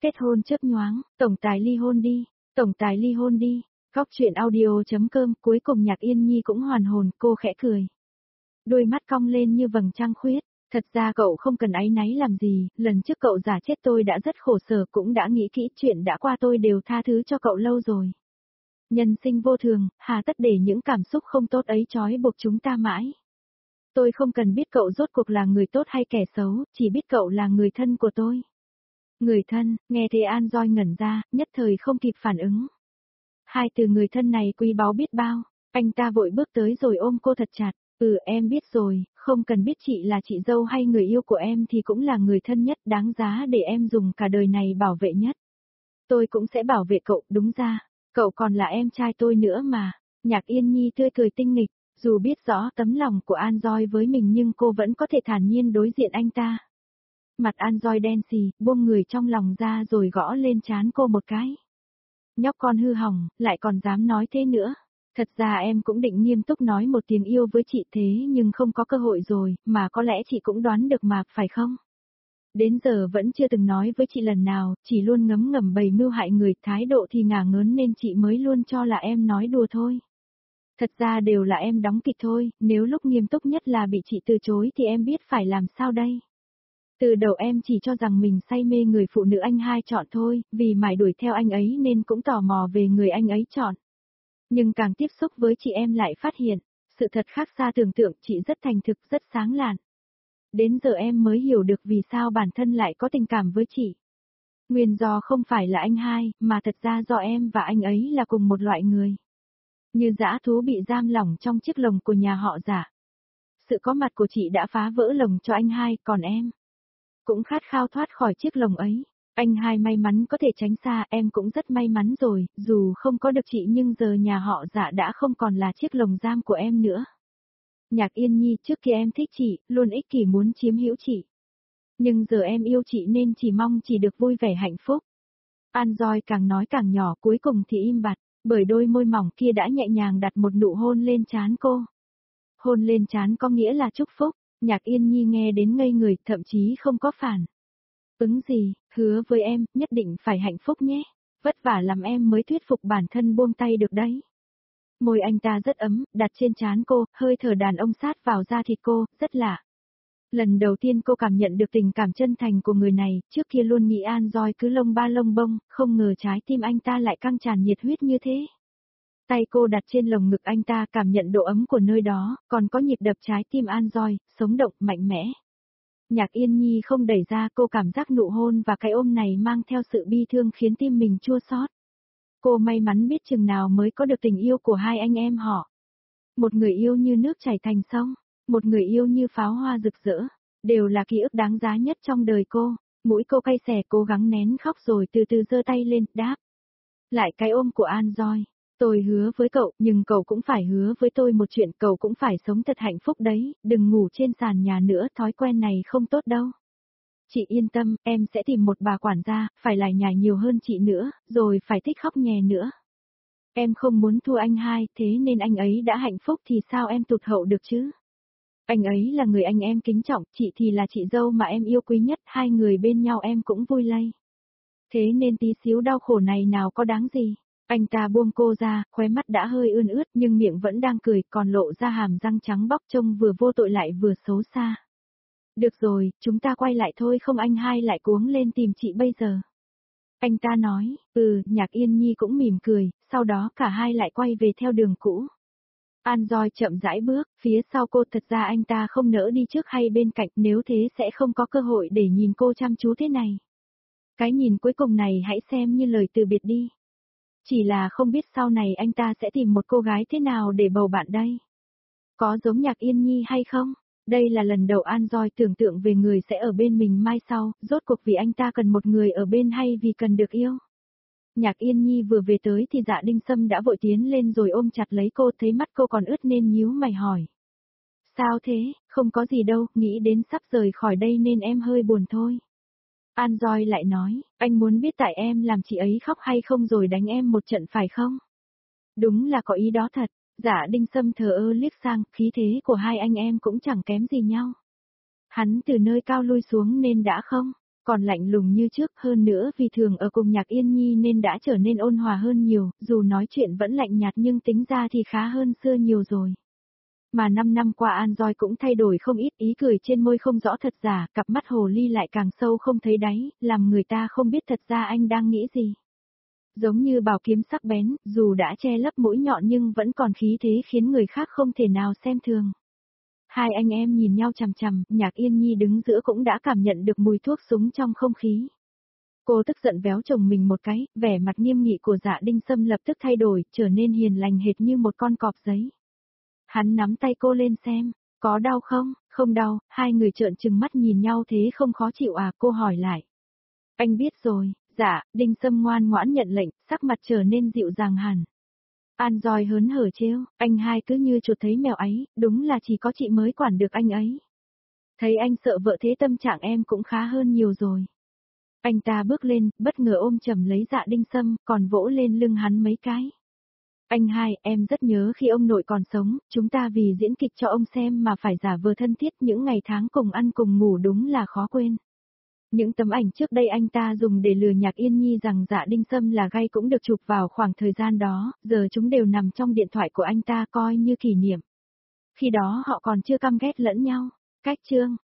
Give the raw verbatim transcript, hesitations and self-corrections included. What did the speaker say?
Kết hôn chớp nhoáng, tổng tài ly hôn đi, tổng tài ly hôn đi. Góc truyện audio.com. Cuối cùng Nhạc Yên Nhi cũng hoàn hồn, cô khẽ cười. Đôi mắt cong lên như vầng trăng khuyết. Thật ra cậu không cần áy náy làm gì, lần trước cậu giả chết tôi đã rất khổ sở, cũng đã nghĩ kỹ, chuyện đã qua tôi đều tha thứ cho cậu lâu rồi. Nhân sinh vô thường, hà tất để những cảm xúc không tốt ấy trói buộc chúng ta mãi. Tôi không cần biết cậu rốt cuộc là người tốt hay kẻ xấu, chỉ biết cậu là người thân của tôi. Người thân, nghe thế An Doi ngẩn ra, nhất thời không kịp phản ứng. Hai từ người thân này quý báu biết bao, anh ta vội bước tới rồi ôm cô thật chặt. Ừ, em biết rồi, không cần biết chị là chị dâu hay người yêu của em thì cũng là người thân nhất, đáng giá để em dùng cả đời này bảo vệ nhất. Tôi cũng sẽ bảo vệ cậu, đúng ra, cậu còn là em trai tôi nữa mà. Nhạc Yên Nhi tươi cười tinh nghịch, dù biết rõ tấm lòng của An Doi với mình nhưng cô vẫn có thể thản nhiên đối diện anh ta. Mặt An Doi đen xì, buông người trong lòng ra rồi gõ lên trán cô một cái. Nhóc con hư hỏng, lại còn dám nói thế nữa. Thật ra em cũng định nghiêm túc nói một tiếng yêu với chị thế nhưng không có cơ hội rồi, mà có lẽ chị cũng đoán được mà, phải không? Đến giờ vẫn chưa từng nói với chị lần nào, chỉ luôn ngấm ngầm bày mưu hại người, thái độ thì ngả ngớn nên chị mới luôn cho là em nói đùa thôi. Thật ra đều là em đóng kịch thôi, nếu lúc nghiêm túc nhất là bị chị từ chối thì em biết phải làm sao đây? Từ đầu em chỉ cho rằng mình say mê người phụ nữ anh hai chọn thôi, vì mải đuổi theo anh ấy nên cũng tò mò về người anh ấy chọn. Nhưng càng tiếp xúc với chị em lại phát hiện, sự thật khác xa tưởng tượng, chị rất thành thực, rất sáng lạn. Đến giờ em mới hiểu được vì sao bản thân lại có tình cảm với chị. Nguyên do không phải là anh hai, mà thật ra do em và anh ấy là cùng một loại người. Như dã thú bị giam lỏng trong chiếc lồng của nhà họ Giả. Sự có mặt của chị đã phá vỡ lồng cho anh hai, còn em cũng khát khao thoát khỏi chiếc lồng ấy. Anh hai may mắn có thể tránh xa, em cũng rất may mắn rồi, dù không có được chị nhưng giờ nhà họ Dạ đã không còn là chiếc lồng giam của em nữa. Nhạc Yên Nhi, trước kia em thích chị, luôn ích kỷ muốn chiếm hữu chị. Nhưng giờ em yêu chị nên chỉ mong chị được vui vẻ hạnh phúc. An Doi càng nói càng nhỏ, cuối cùng thì im bặt, bởi đôi môi mỏng kia đã nhẹ nhàng đặt một nụ hôn lên trán cô. Hôn lên trán có nghĩa là chúc phúc, Nhạc Yên Nhi nghe đến ngây người, thậm chí không có phản ứng gì, hứa với em, nhất định phải hạnh phúc nhé, vất vả làm em mới thuyết phục bản thân buông tay được đấy. Môi anh ta rất ấm, đặt trên trán cô, hơi thở đàn ông sát vào da thịt cô, rất lạ. Lần đầu tiên cô cảm nhận được tình cảm chân thành của người này, trước kia luôn nghĩ An Doi cứ lông ba lông bông, không ngờ trái tim anh ta lại căng tràn nhiệt huyết như thế. Tay cô đặt trên lồng ngực anh ta, cảm nhận độ ấm của nơi đó, còn có nhịp đập trái tim An Doi, sống động, mạnh mẽ. Nhạc Yên Nhi không đẩy ra, cô cảm giác nụ hôn và cái ôm này mang theo sự bi thương khiến tim mình chua xót. Cô may mắn biết chừng nào mới có được tình yêu của hai anh em họ. Một người yêu như nước chảy thành sông, một người yêu như pháo hoa rực rỡ, đều là ký ức đáng giá nhất trong đời cô. Mũi cô cay xè, cố gắng nén khóc rồi từ từ giơ tay lên, đáp. Lại cái ôm của An Doi. Tôi hứa với cậu, nhưng cậu cũng phải hứa với tôi một chuyện, cậu cũng phải sống thật hạnh phúc đấy, đừng ngủ trên sàn nhà nữa, thói quen này không tốt đâu. Chị yên tâm, em sẽ tìm một bà quản gia, phải lải nhải nhiều hơn chị nữa, rồi phải thích khóc nhè nữa. Em không muốn thua anh hai, thế nên anh ấy đã hạnh phúc thì sao em tụt hậu được chứ? Anh ấy là người anh em kính trọng, chị thì là chị dâu mà em yêu quý nhất, hai người bên nhau em cũng vui lây. Thế nên tí xíu đau khổ này nào có đáng gì? Anh ta buông cô ra, khóe mắt đã hơi ươn ướt nhưng miệng vẫn đang cười, còn lộ ra hàm răng trắng bóc trông vừa vô tội lại vừa xấu xa. Được rồi, chúng ta quay lại thôi, không anh hai lại cuống lên tìm chị bây giờ. Anh ta nói, ừ, Nhạc Yên Nhi cũng mỉm cười, sau đó cả hai lại quay về theo đường cũ. An Doi chậm rãi bước, phía sau cô, thật ra anh ta không nỡ đi trước hay bên cạnh, nếu thế sẽ không có cơ hội để nhìn cô chăm chú thế này. Cái nhìn cuối cùng này hãy xem như lời từ biệt đi. Chỉ là không biết sau này anh ta sẽ tìm một cô gái thế nào để bầu bạn đây. Có giống Nhạc Yên Nhi hay không? Đây là lần đầu An Doi tưởng tượng về người sẽ ở bên mình mai sau, rốt cuộc vì anh ta cần một người ở bên hay vì cần được yêu. Nhạc Yên Nhi vừa về tới thì Dạ Đinh Sâm đã vội tiến lên rồi ôm chặt lấy cô, thấy mắt cô còn ướt nên nhíu mày hỏi. Sao thế, không có gì đâu, nghĩ đến sắp rời khỏi đây nên em hơi buồn thôi. An Doi lại nói, anh muốn biết tại em làm chị ấy khóc hay không rồi đánh em một trận phải không? Đúng là có ý đó thật. Dạ Đinh Sâm thờ ơ liếc sang, khí thế của hai anh em cũng chẳng kém gì nhau. Hắn từ nơi cao lui xuống nên đã không còn lạnh lùng như trước, hơn nữa vì thường ở cùng Nhạc Yên Nhi nên đã trở nên ôn hòa hơn nhiều, dù nói chuyện vẫn lạnh nhạt nhưng tính ra thì khá hơn xưa nhiều rồi. Mà năm năm qua An Doi cũng thay đổi không ít, ý cười trên môi không rõ thật giả, cặp mắt hồ ly lại càng sâu không thấy đáy, làm người ta không biết thật ra anh đang nghĩ gì. Giống như bảo kiếm sắc bén, dù đã che lấp mũi nhọn nhưng vẫn còn khí thế khiến người khác không thể nào xem thường. Hai anh em nhìn nhau chằm chằm, Nhạc Yên Nhi đứng giữa cũng đã cảm nhận được mùi thuốc súng trong không khí. Cô tức giận véo chồng mình một cái, vẻ mặt nghiêm nghị của Dạ Đinh Sâm lập tức thay đổi, trở nên hiền lành hệt như một con cọp giấy. Hắn nắm tay cô lên xem, có đau không? Không đau, hai người trợn trừng mắt nhìn nhau thế không khó chịu à, cô hỏi lại. Anh biết rồi, dạ, Đinh Sâm ngoan ngoãn nhận lệnh, sắc mặt trở nên dịu dàng hẳn. An Doi hớn hở trêu, anh hai cứ như chuột thấy mèo ấy, đúng là chỉ có chị mới quản được anh ấy. Thấy anh sợ vợ thế tâm trạng em cũng khá hơn nhiều rồi. Anh ta bước lên, bất ngờ ôm chầm lấy Dạ Đinh Sâm, còn vỗ lên lưng hắn mấy cái. Anh hai, em rất nhớ khi ông nội còn sống, chúng ta vì diễn kịch cho ông xem mà phải giả vờ thân thiết, những ngày tháng cùng ăn cùng ngủ đúng là khó quên. Những tấm ảnh trước đây anh ta dùng để lừa Nhạc Yên Nhi rằng Dạ Đinh Sâm là gay cũng được chụp vào khoảng thời gian đó, giờ chúng đều nằm trong điện thoại của anh ta coi như kỷ niệm. Khi đó họ còn chưa căm ghét lẫn nhau. Cách chương